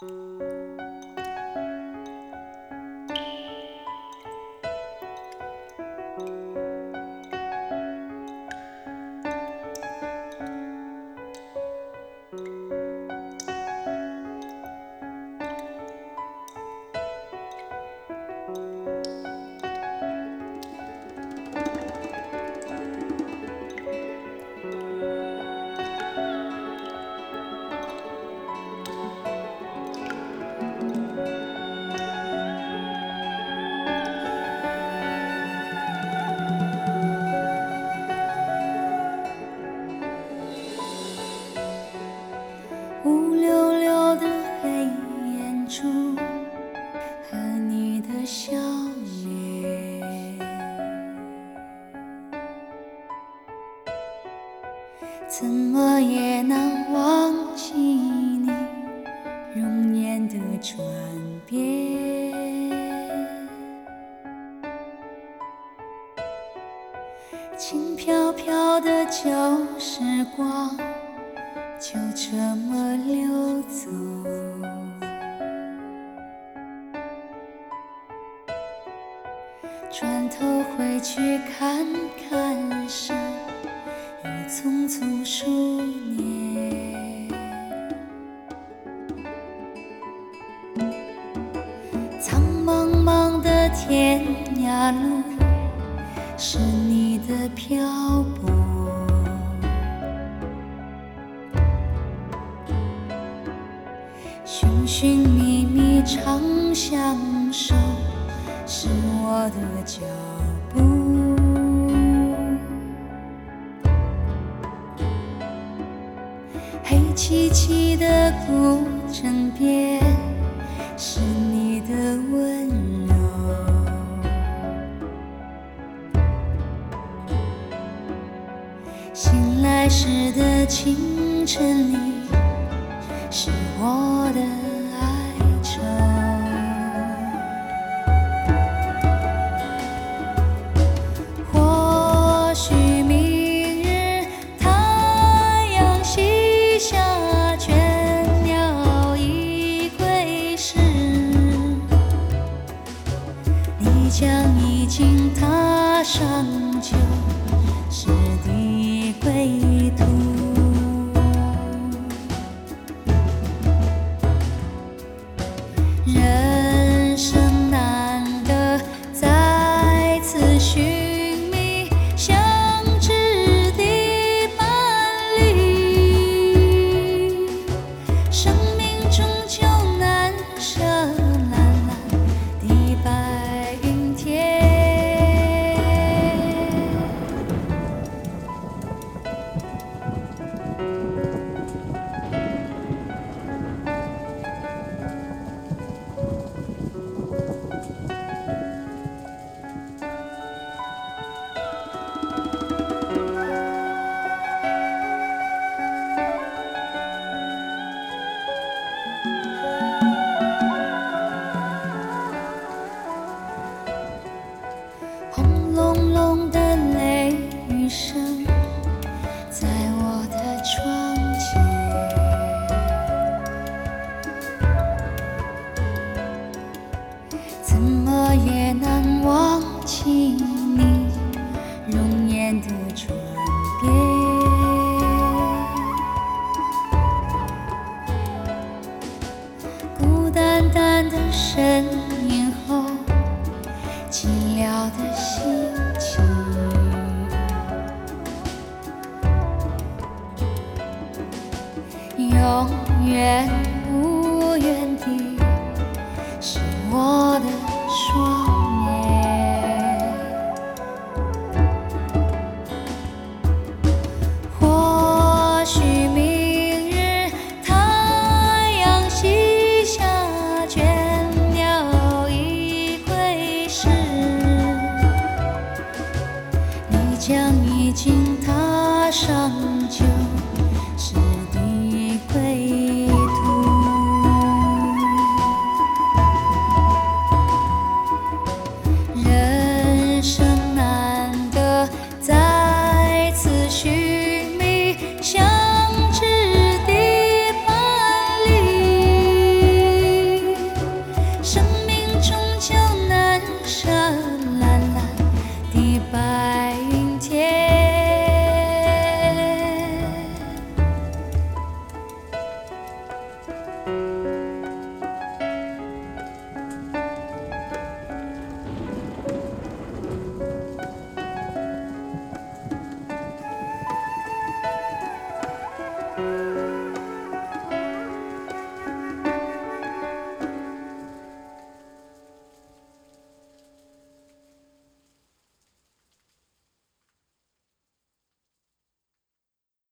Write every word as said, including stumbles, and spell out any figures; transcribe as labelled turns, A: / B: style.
A: 乌溜溜的黑眼珠和你的笑脸，怎么也难忘记你容颜的转变。轻飘飘的旧时光就这么溜走，转头回去看看时，已匆匆数年。苍茫茫的天涯路，是你的漂泊。寻寻觅觅长相守，是我的脚步。黑漆漆的古镇边，是你的温柔。醒来时的清晨里，是我的哀愁。或许明日太阳西下，倦鸟已归时，你将已经踏上旧时的归途。人生难得再次寻觅相知的伴侣，生命终究难舍蓝蓝的白云天。轰隆隆的雷雨声在我的窗前，怎么也难忘记你容颜的转变。孤单单的身影后，寂寥的心情，永远无缘的是我的双眼。或许明日太阳西下，倦鸟已归时，你将已经踏上